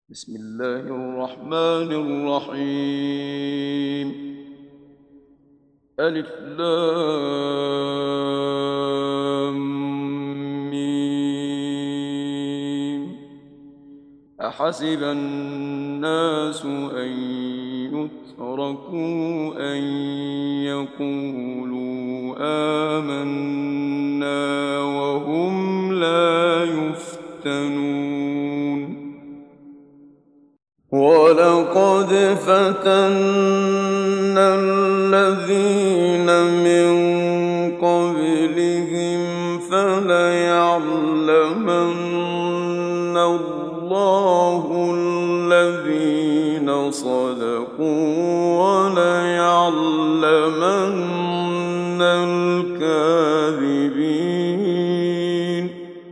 بسم الله الرحمن الرحيم. ألف لام ميم. أحسب الناس أن يتركوا أن يقولوا آمنا وهم لا يفتنون. ولقد فتنا الذين من قبلهم فليعلمن الله الذين صدقوا وليعلمن الكاذبين.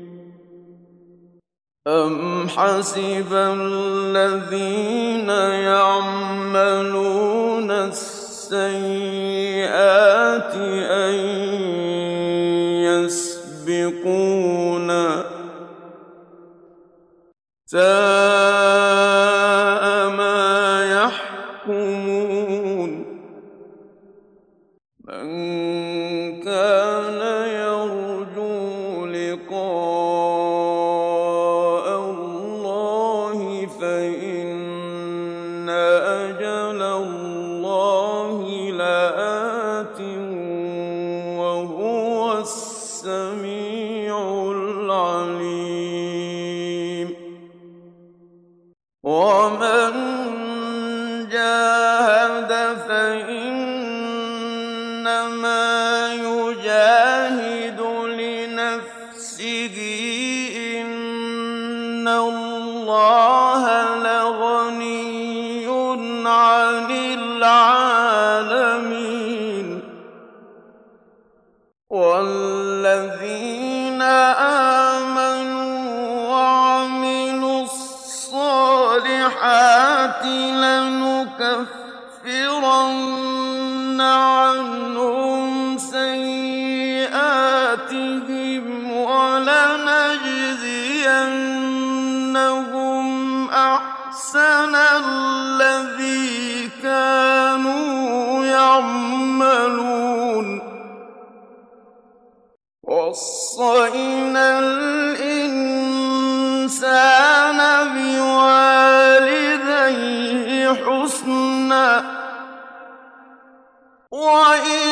أم حسب الذين يعملون السيئات أن يسبقونا ساء ما يحكمون. من كان يرجو لقاء الله فإن أجل الله لآت وهو السميع العليم. ومن جاهد فإنما يجاهد لنفسه إن الله لغني عن العالمين. والذين آمنوا وعملوا الصالحات لنكفرن عنهم سيئاتهم ولنجزينهم أحسن الذي كانوا يعملون. وصينا الإنسان بوالديه حسنا وإن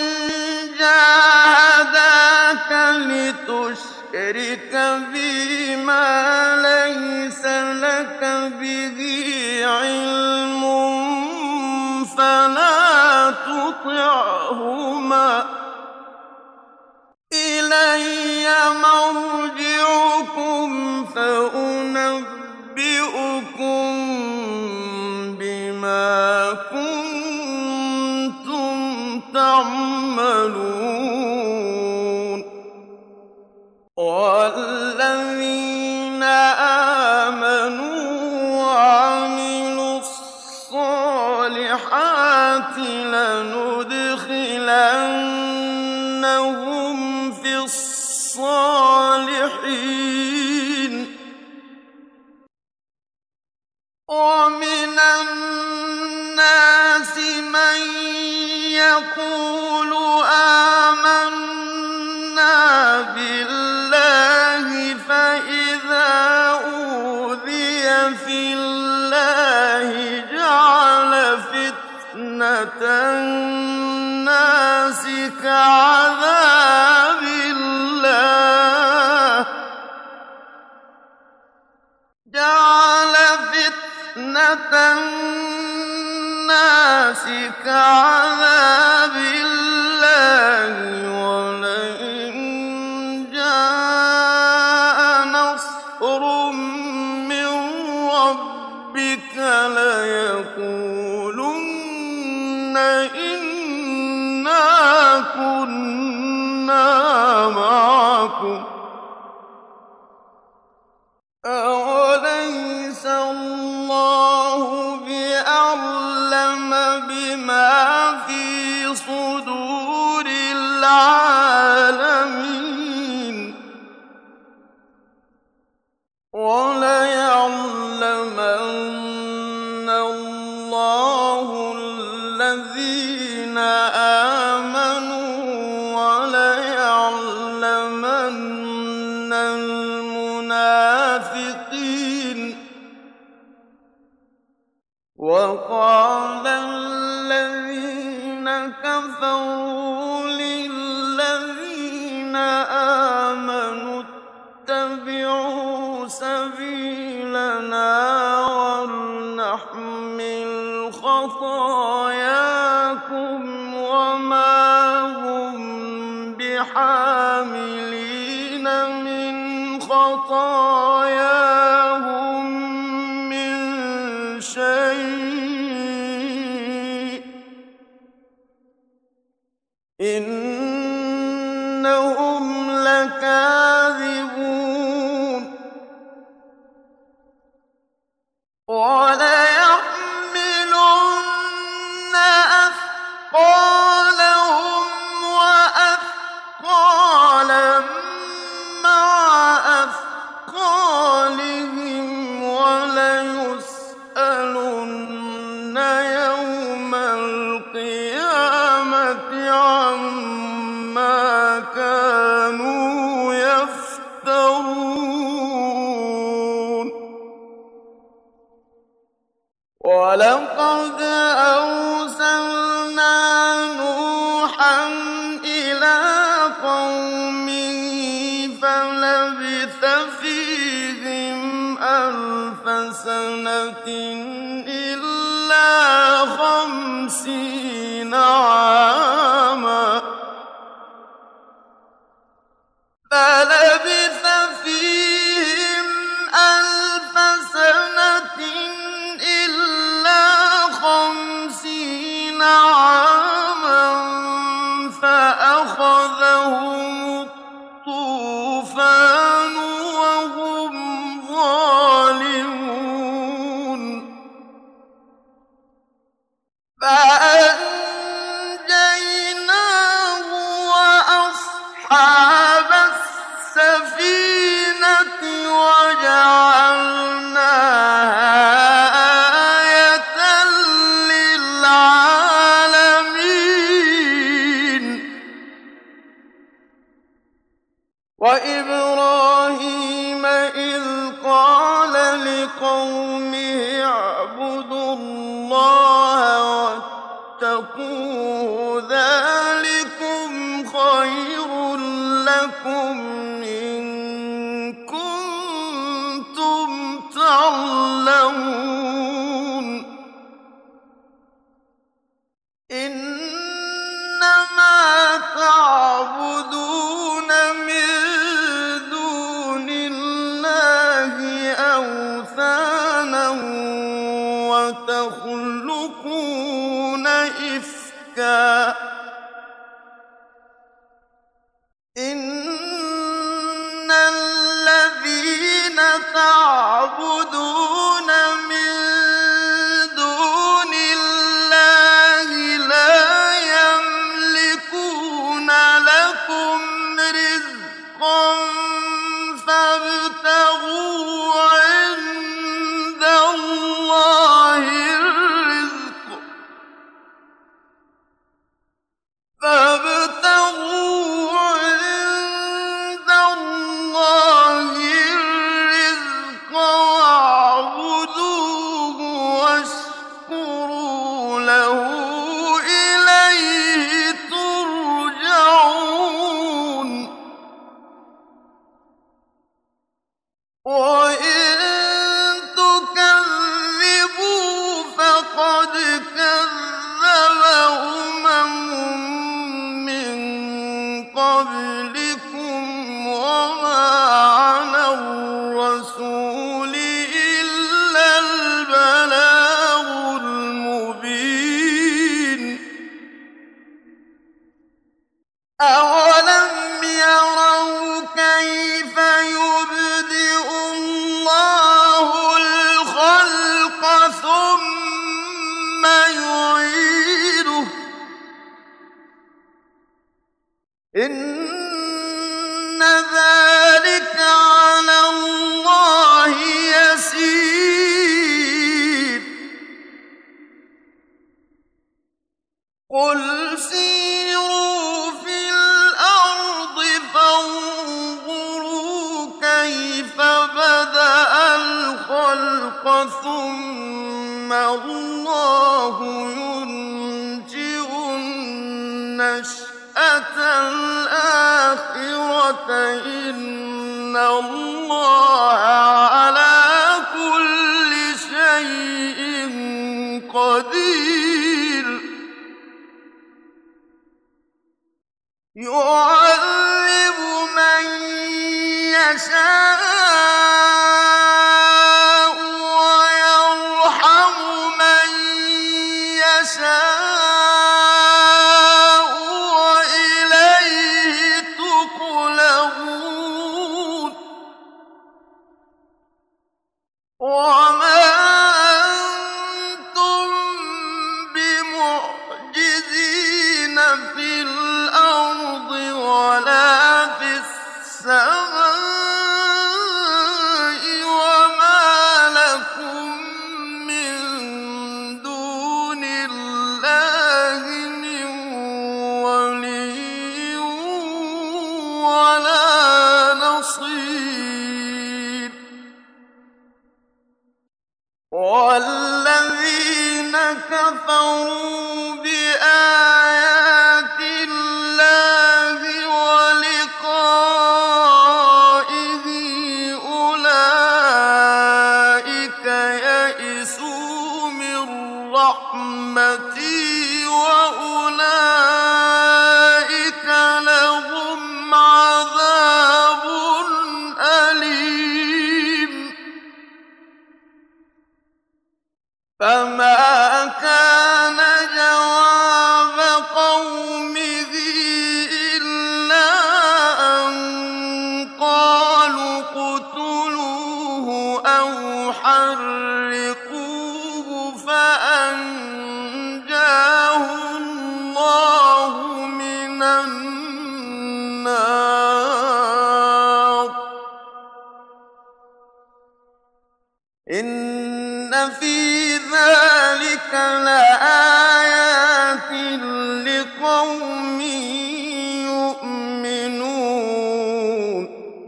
جاهداك لتشرك بي ما ليس لك به علم فلا تطعهما. إلي مرجعكم فأنبئكم بما كنتم تعملون. والذين آمنوا وعملوا الصالحات لندخلنهم في الصالحين. ومن الناس من يقول آمنا بالله فإذا أوذي في الله جعل فتنة الناس كعذاب الله ولئن جاء نصر من ربك ليقولن إنا كنا معكم. أوليس الله بأعلم بما في صدور العالمين. وليعلمن وَلَيَعْلَمَنَّ اللَّهُ الَّذِينَ آمَنُوا وَلَيَعْلَمَنَّ الْمُنَافِقِينَ وَقَالَ الَّذِينَ كَفَرُوا لِلَّذِينَ آمَنُوا اتَّبِعُوا سَبِيلَنَا وَلْنَحْمِلْ خَطَايَاكُمْ وَمَا هُم بِحَامِلِينَ مِنْ خَطَايَاهُم مِّن شَيْءٍ ۖ إِنَّهُمْ لَكَاذِبُونَ وَلَيَحْمِلُنَّ أَثْقَالَهُمْ وَأَثْقَالًا مَّعَ أَثْقَالِهِمْ وَلَيُسْأَلُنَّ يَوْمَ الْقِيَامَةِ عَمَّا كَانُوا يَفْتَرُونَ وَلَقَدْ أَرْسَلْنَا نُوحًا إِلَىٰ قَوْمِهِ فَلَبِثَ فِيهِمْ أَلْفَ سَنَةٍ إِلَّا 50 عَامًا فَلَبِثَ فِيهِمْ أَلْفَ سَنَةٍ إِلَّا 50 عَامًا فَأَخَذَهُمُ الطُّوفَانُ وَهُمْ ظَالِمُونَ فَأَنجَيْنَاهُ وَأَصْحَابَ السَّفِينَةِ وَجَعَلْنَاهَا آيَةً لِّلْعَالَمِينَ وَإِبْرَاهِيمَ إِذْ قَالَ لِقَوْمِهِ اعْبُدُوا اللَّهَ وَاتَّقُوهُ ذَٰلِكُمْ خَيْرٌ لَّكُمْ إِن كُنتُمْ تَعْلَمُونَ إِنَّمَا تَعْبُدُونَ مِن دُونِ اللَّهِ أَوْثَانًا وَتَخْلُقُونَ إِفْكًا إِنَّ الَّذِينَ تَعْبُدُونَ مِن دُونِ اللَّهِ لَا يَمْلِكُونَ لَكُمْ رِزْقًا فَابْتَغُوا عِندَ اللَّهِ الرِّزْقَ قُلْ سِيرُوا فِي الْأَرْضِ فَانظُرُوا كَيْفَ بَدَأَ الْخَلْقَ ثُمَّ اللَّهُ يُنشِئُ النَّشْأَةَ الْآخِرَةَ ۚ إِنَّ اللَّهَ عَلَىٰ كُلِّ شَيْءٍ قَدِيرٌ يُعَذِّبُ مَن يَشَاءُ وَيَرْحَمُ مَن يَشَاءُ وَإِلَيْهِ تُقْلَبُونَ وَمَا أَنتُم بِمُعْجِزِينَ فِي الْأَرْضِ وَلَا فِي السَّمَاءِ وَمَا لَكُم مِّن دُونِ اللَّهِ مِن وَلِيٍّ وَلَا نَصِيرٍ وَالَّذِينَ كَفَرُوا بِآيَاتِ اللَّهِ وَلِقَائِهِ أُولَٰئِكَ يَئِسُوا مِن رَّحْمَتِي وَأُولَٰئِكَ لَهُمْ عَذَابٌ أَلِيمٌ فَمَا كَانَ جَوَابَ قَوْمِهِ إِلَّا أَن قَالُوا اقْتُلُوهُ أَوْ حَرِّقُوهُ فَأَنجَاهُ اللَّهُ مِنَ النَّارِ ۚ إِنَّ فِي ذَٰلِكَ لَآيَاتٍ لِّقَوْمٍ يُؤْمِنُونَ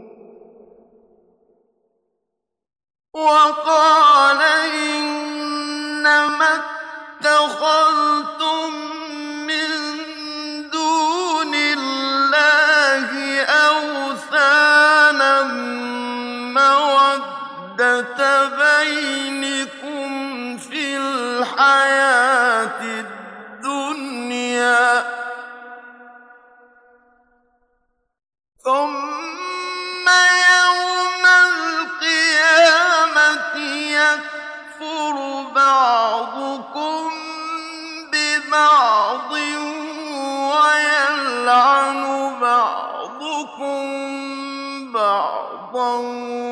وَقَالَ إِنَّمَا اتَّخَذْتُم مِّن دُونِ اللَّهِ أَوْثَانًا مَّوَدَّةَ بَيْنِكُمْ فِي الْحَيَاةِ الدُّنْيَا ۖ ثُمَّ يَوْمَ الْقِيَامَةِ يَكْفُرُ بَعْضُكُم بِبَعْضٍ وَيَلْعَنُ بَعْضُكُم بَعْضًا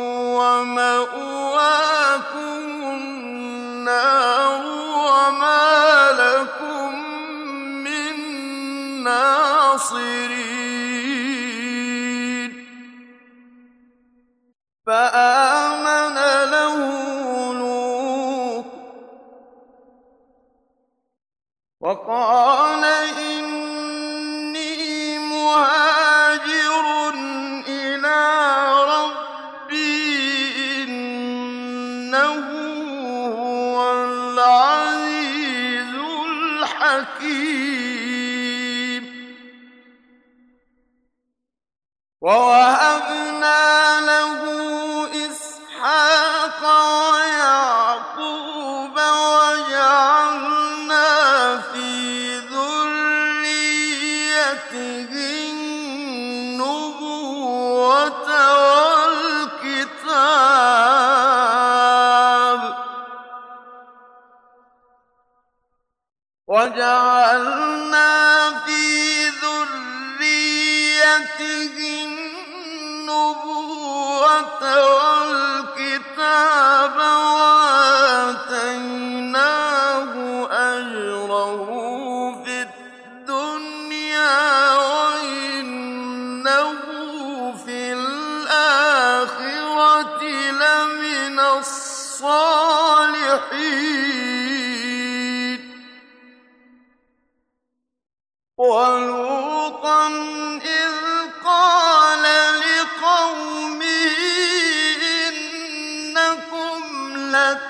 وَمَأْوَاكُمُ النَّارُ وَمَا لَكُم مِّن نَّاصِرِينَ فَآمَنَ لَهُ لُوطٌ وَقَالَ إِنِّي مُهَاجِرٌ إِلَىٰ رَبِّي إِنَّهُ هُوَ الْعَزِيزُ الْحَكِيمُ وَوَهَبْنَا لَهُ إِسْحَاقَ وَيَعْقُوبَ وَجَعَلْنَا فِي ذُرِّيَّتِهِ النُّبُوَّةَ وَالْكِتَابَ وَآتَيْنَاهُ أَجْرَهُ فِي الدُّنْيَا وَإِنَّهُ فِي الْآخِرَةِ لَمِنَ الصَّالِحِينَ.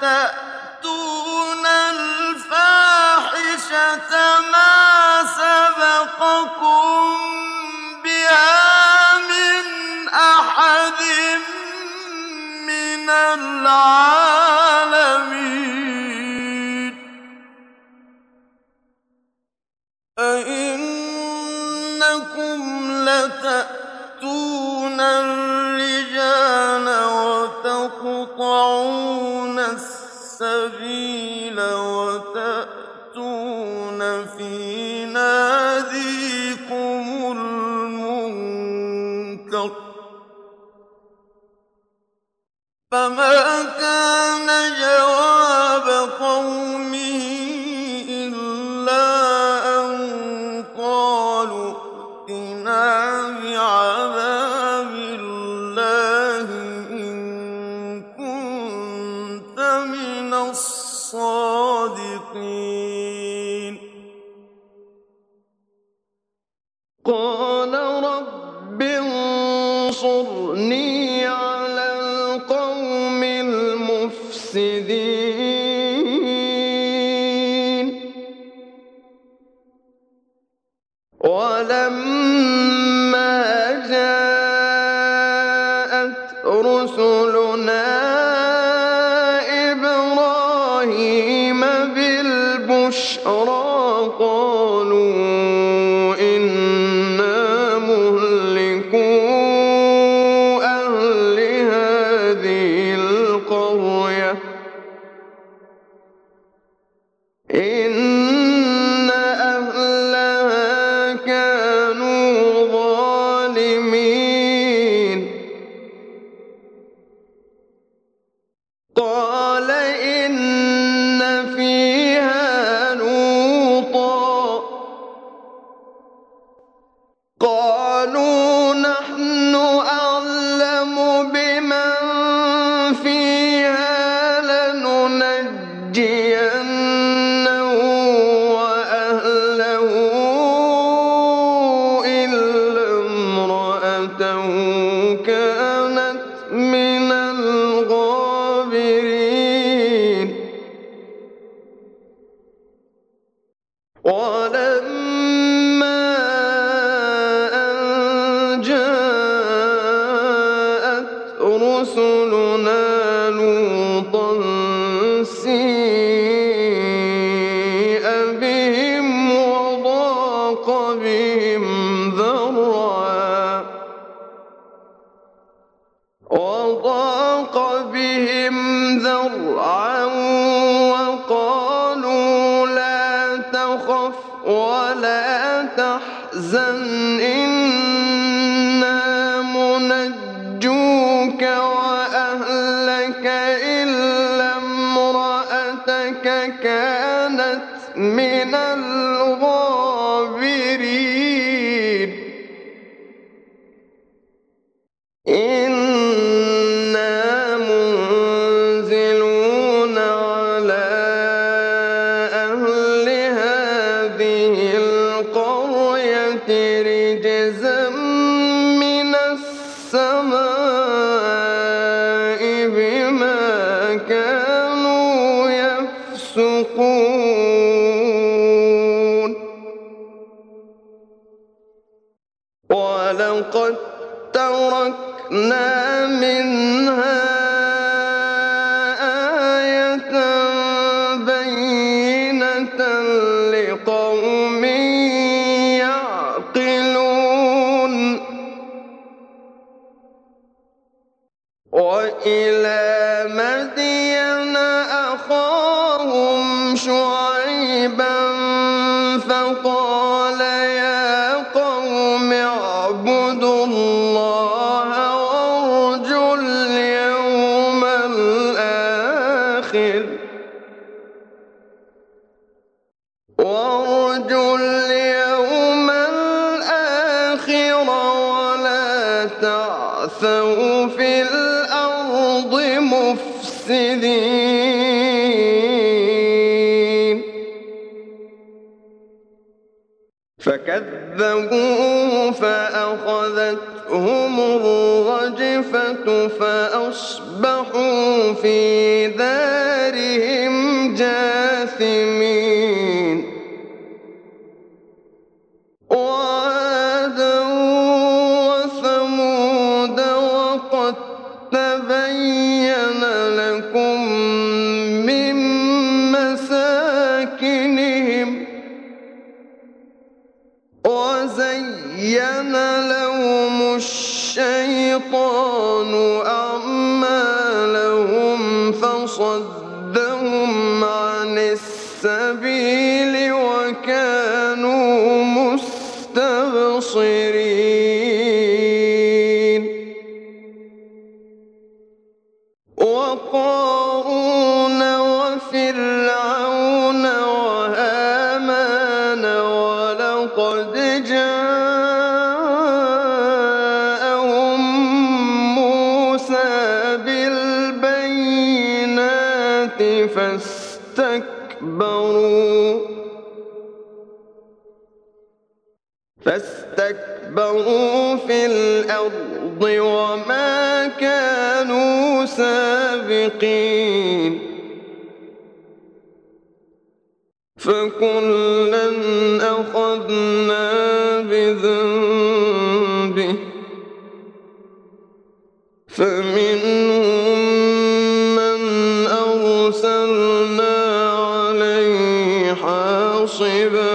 تأتون الفاحشة ما سبقكم بها من أحد من العالمين أئنكم لتأتون الرجال وتقطعون السبيل وتأتون في ناديكم المنكر فما كان جواب قومه إلا أن قالوا ائتنا بعذاب الله إن كنت من الصادقين قال رب انصرني على القوم المفسدين ولما جاءت رسلنا إبراهيم بالبشرى قالوا إنا مهلكو أهل هذه القرية إن أهلها كانوا ظالمين قال إن فيها لوطا قالوا نحن أعلم بمن فيها لننجينه وأهله إلا امرأته كانت من الغابرين ولما أن جاءت رسلنا لوطا سيء بهم وضاق بهم ذرعا وقالوا لا تخف ولا تحزن إنا منجوك وأهلك إلا امرأتك كانت من الغابرين إنا منزلون على أهل هذه القرية رجزا من السماء بما كانوا يفسقون ولقد تركنا منها آية بينة لقوم يعقلون وإلى مدين أخاهم شعيبا فقال يا قوم اعبدوا الله وارجوا اليوم الآخر ولا تعثوا في الأرض مفسدين فكذبوه فأخذتهم الرجفة فأصبحوا في دارهم جاثمين وعادا وثمود وقد تبين لكم من مساكنهم وزين لهم الشيطان أعمالهم فصدهم عن السبيل وكانوا مستبصرين وقارون وفرعون وهامان ولقد جاءهم موسى بالبينات فاستكبروا في الأرض وما كانوا سابقين فكلا أخذنا بذنبه فمنهم من أرسلنا عليه حاصبا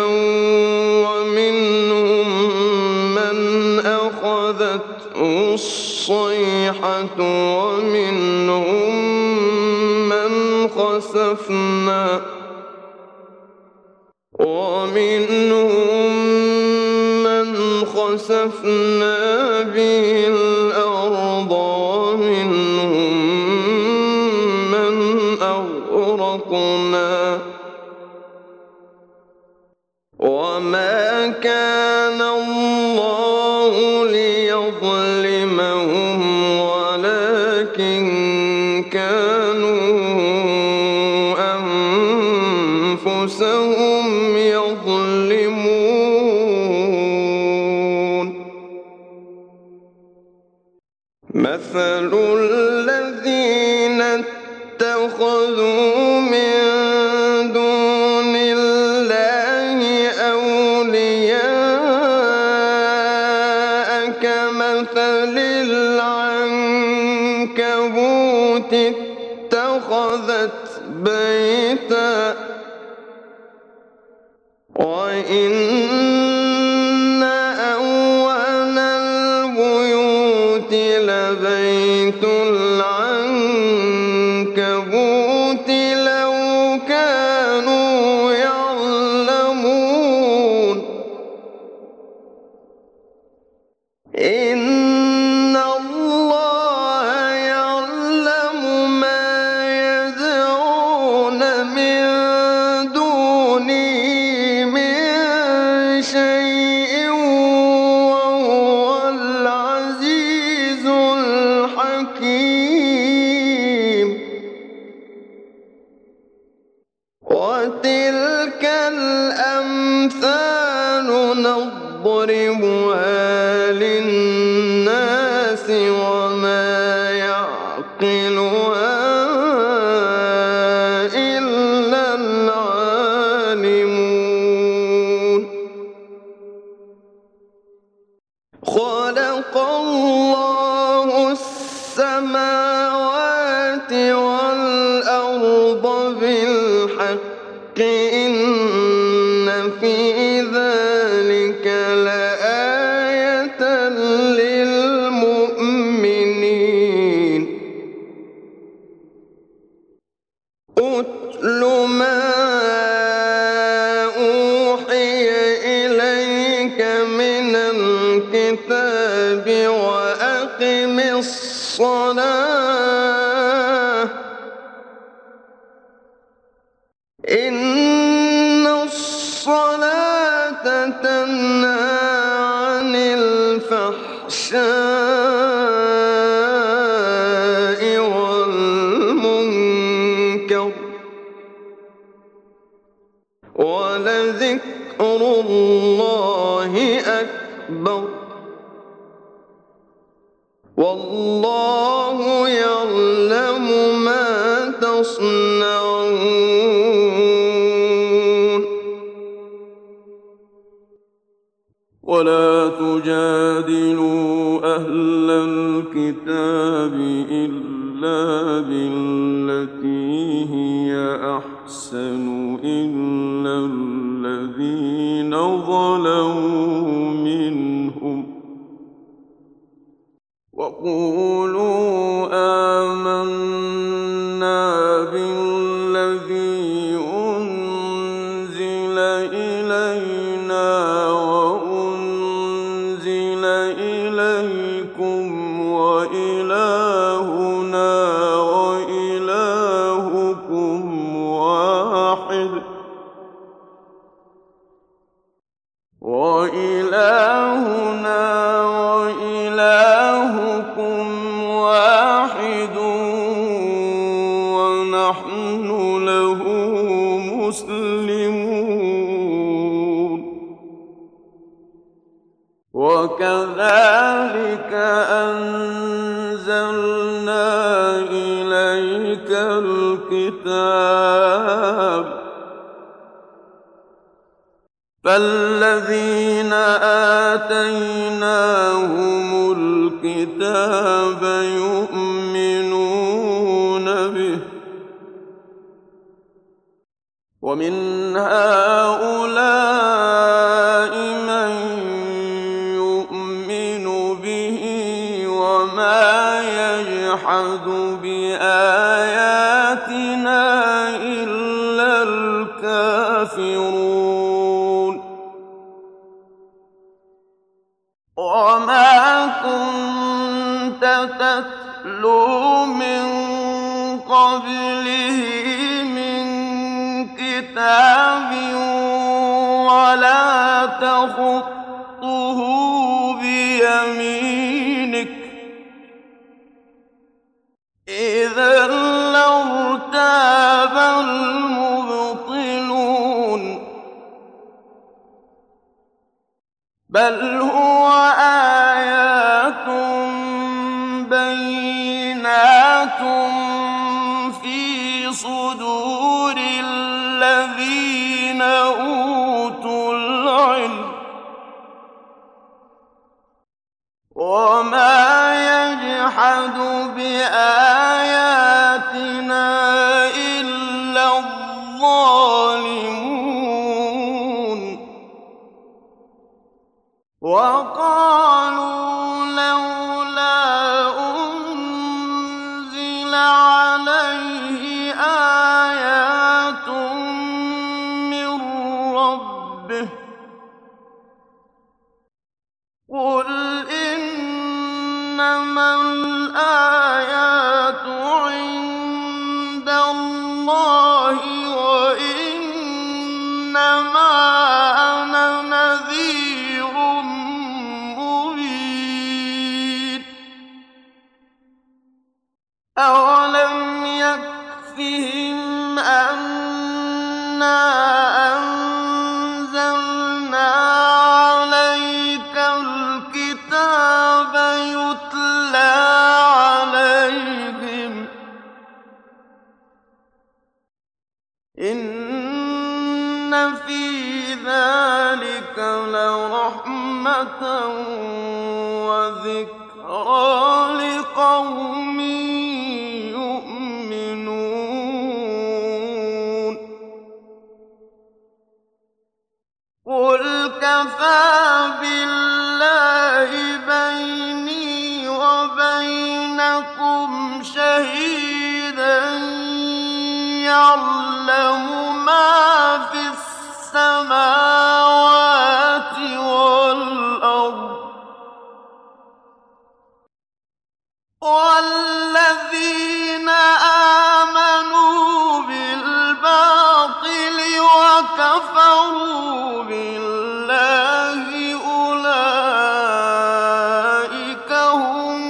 ومنهم من أخذته الصيحة ومنهم من خسفنا به الأرض ومنهم من أغرقنا وما كان الله ليظلمهم ولكن كانوا أنفسهم يظلمون مثل الذين اتخذوا من دون الله أولياء كمثل العنكبوت اتخذت بيتا وإن أول البيوت لبيت العنكبوت لو كانوا يعلمون إن الله يعلم ما يدعون من دونه من شيء وهو العزيز الحكيم وتلك الأمثال نضربها للناس وما يعقلها إلا العالمون خلق الله السماوات والأرض بالحق إن في ذلك لآية للمؤمنين أتل ما أوحي إليك من الكتاب وأقم الصلاة إن الصلاة تنهى عن الفحشاء والمنكر ولذكر الله أكبر والله يعلم ما تصنعون ولا تجادلوا أهل الكتاب إلا بالتي هي أحسن إلا الذين ظلموا منهم وقولوا آمنا بالذي أنزل إلينا وأنزل إليكم وإلهنا وإلهكم واحد ونحن له مسلمون وكذلك أنزلنا إليك الكتاب فالذين آتيناهم الكتاب يؤمنون به ومن هؤلاء من يؤمن به وما يجحد بآياتنا إلا الكافرون وما كنت تتلو من قبله من كتاب ولا تخطه بيمينك إذا لارتاب المبطلون بل هو آيات بينات في صدور الذين أوتوا العلم وما يجحد بآياتنا إلا الظالمون وقالوا لولا أنزل عليه آيات من ربه قل إنما الآيات عند الله وإنما أنا نذير مبين أولم يكفهم أنا أنزلنا عليك الكتاب يتلى عليهم إن في ذلك لرحمة وذكرى لقوم يؤمنون قل كفى بالله بيني وبينكم شهيدا يعلم ما في السماوات والأرض والذين آمنوا بالباطل وكفروا بالله أولئك هم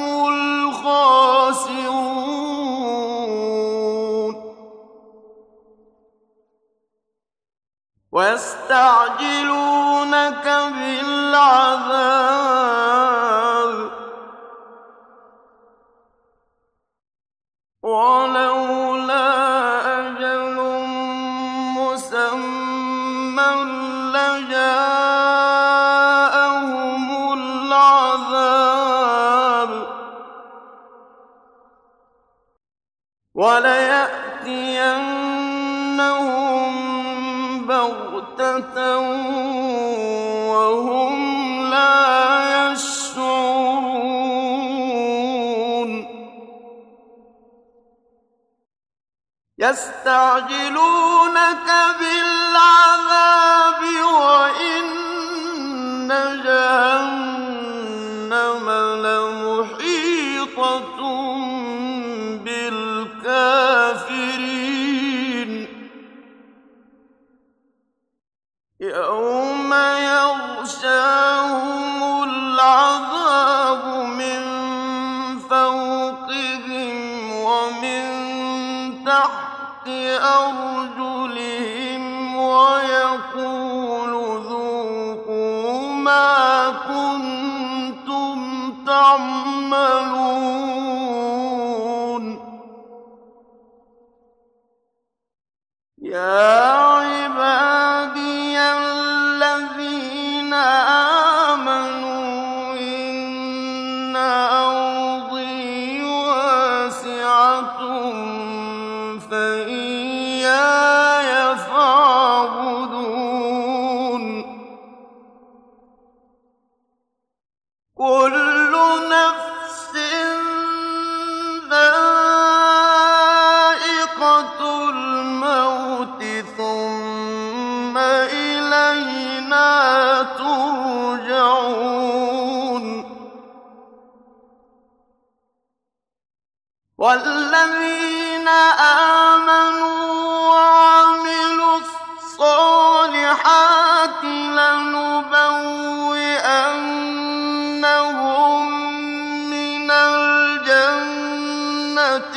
الخاسرون ويستعجلونك بالعذاب ولولا أجل مسمى لجاءهم وَلَيَأْتِيَنَّهُم بَغْتَةً وَهُمْ لَا يَشْعُرُونَ يَسْتَعْجِلُونَكَ بِالْعَذَابِ وَإِنَّ جَهَنَّمَ لَمُحِيطَةٌ بِالْكَافِرِينَ يَوْمَ يَغْشَاهُمُ الْعَذَابُ مِن فَوْقِهِمْ وَمِن تَحْتِ أَرْجُلِهِمْ وَيَقُولُ ذُوقُوا مَا كُنتُمْ تَعْمَلُونَ يَا عِبَادِيَ الَّذِينَ آمَنُوا إِنَّ أَرْضِي وَاسِعَةٌ فَإِيَّايَ فَاعْبُدُونِ كُلُّ نَفْسٍ ذَائِقَةُ الْمَوْتِ ثُمَّ إِلَيْنَا تُرْجَعُونَ وَالَّذِينَ آمَنُوا وَعَمِلُوا الصَّالِحَاتِ لَنُبَوِّئَنَّهُم مِّنَ الْجَنَّةِ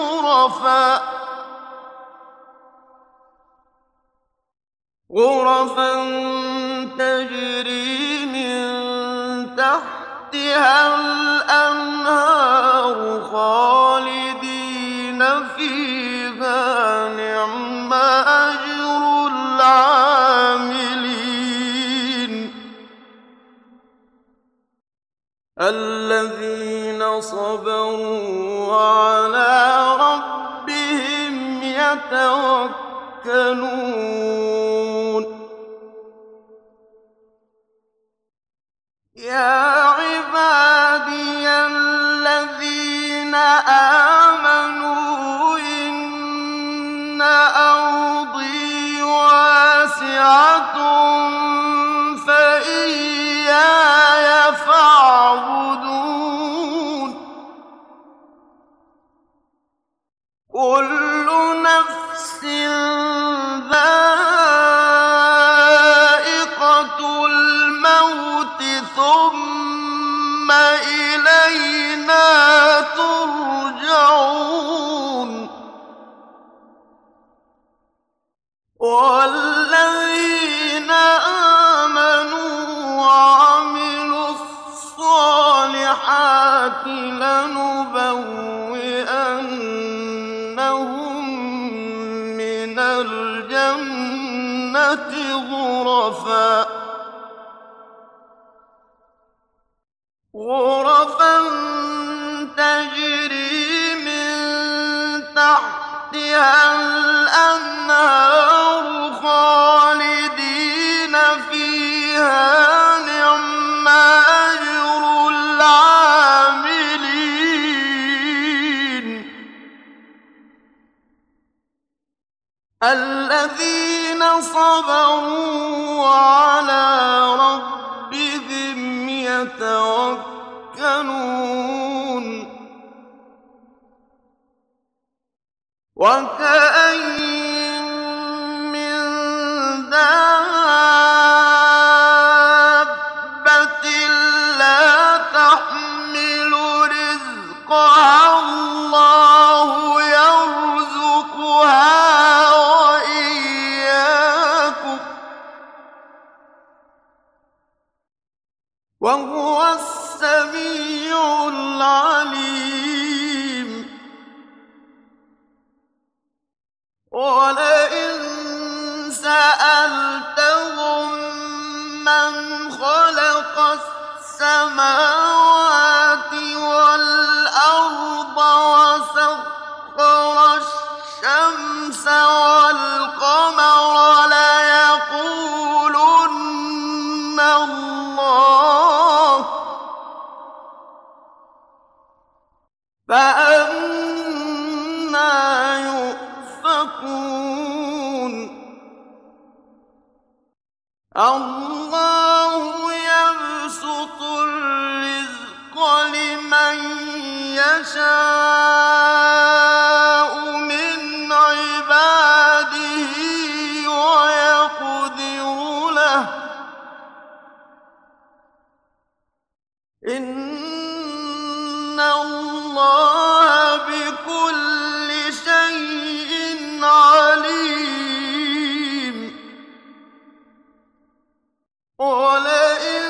غُرَفًا تَجْرِي مِن تَحْتِهَا الْأَنْهَارُ خَالِدِينَ فِيهَا ۚ نِعْمَ أَجْرُ الْعَامِلِينَ الَّذِينَ صَبَرُوا وَعَلَىٰ رَبِّهِمْ يَتَوَكَّلُونَ يَا عِبَادِيَ الَّذِينَ آمَنُوا إِنَّ أَرْضِي وَاسِعَةٌ فَإِيَّايَ فَاعْبُدُونِ كُلُّ نَفْسٍ ذَائِقَةُ الْمَوْتِ ثُمَّ إِلَيْنَا تُرْجَعُونَ وَالَّذِينَ آمَنُوا وَعَمِلُوا الصَّالِحَاتِ لَنُبَوِّئَنَّهُم مِّنَ الْجَنَّةِ غُرَفًا تَجْرِي مِن تَحْتِهَا الْأَنْهَارُ خَالِدِينَ فِيهَا ۚ نِعْمَ أَجْرُ الْعَامِلِينَ الَّذِينَ صَبَرُوا وَعَلَىٰ رَبِّهِمْ يَتَوَكَّلُونَ وَكَأَيِّن مِّن دَابَّةٍ لَّا تَحْمِلُ رِزْقَهَا اللَّهُ يَرْزُقُهَا وَإِيَّاكُمْ ۚ وَهُوَ السَّمِيعُ الْعَلِيمُ وَلَئِن سَأَلْتَهُم مَّنْ خَلَقَ السَّمَاوَاتِ وَالْأَرْضَ وَسَخَّرَ الله يبسط الرزق لمن يشاء من عباده ويقدر له إن الله بكل شيء عليم ولئن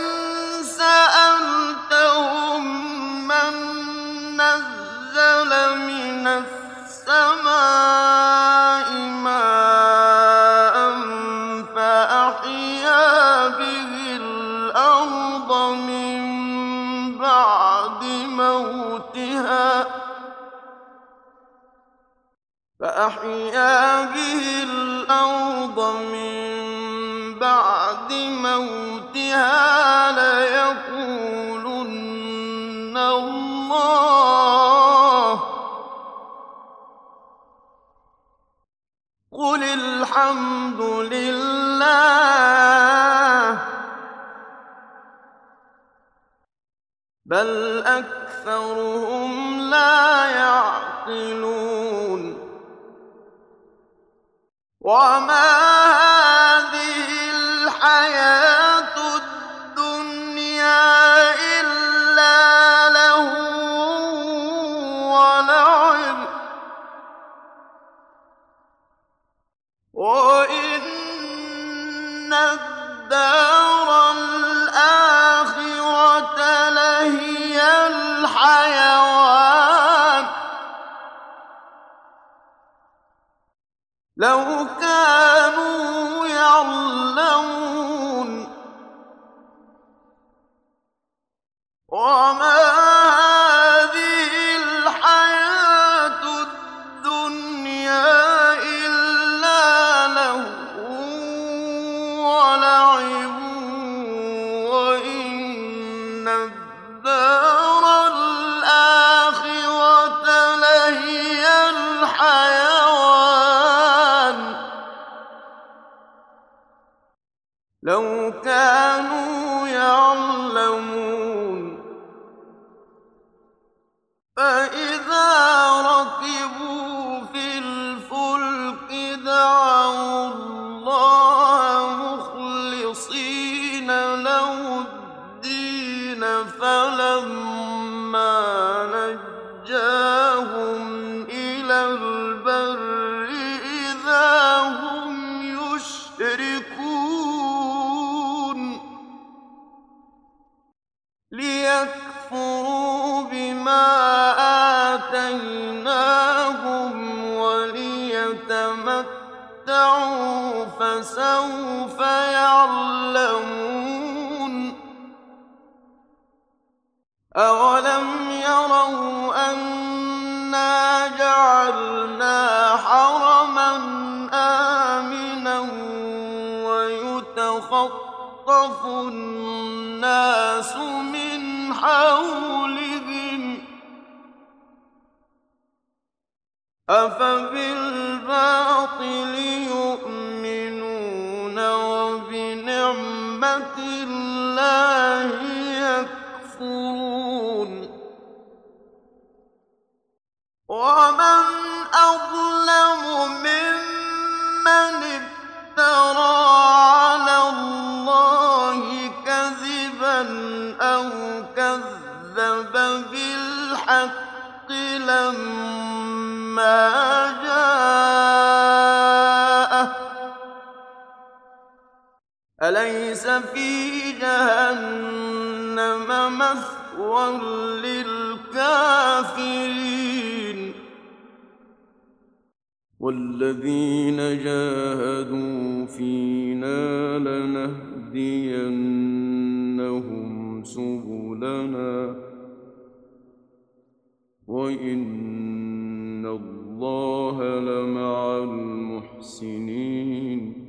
سألتهم من نزل من السماء ماء فأحيا به الأرض من بعد موتها ليقولن الله قل الحمد لله بل أكثرهم لا يعقلون وما هذه الحياة الدنيا إلا لهو ولعب وإن الدار الآخرة لهي الحيوان لو كانوا يعلمون وما هذه الحياة الدنيا إلا لهو ولعب وإن الدار الآخرة لهي الحيوان لو كانوا يعلمون فإذا ركبوا في الفلك دعوا الله مخلصين له الدين فلما نجاهم إلى البر إذا هم يشركون ليكفروا بما آتيناهم وليتمتعوا فسوف يعلمون أولم يروا أنا جعلنا حرما آمنا ويتخطف الناس من حولهم أفبالباطل يؤمنون وبنعمة الله يكفرون ومن أظلم ممن افترى على الله كذبا أو كذب بالحق لما جاءه أليس في جهنم مثوى للكافرين والذين جاهدوا فينا لنهدينهم سبلنا وإن الله لمع المحسنين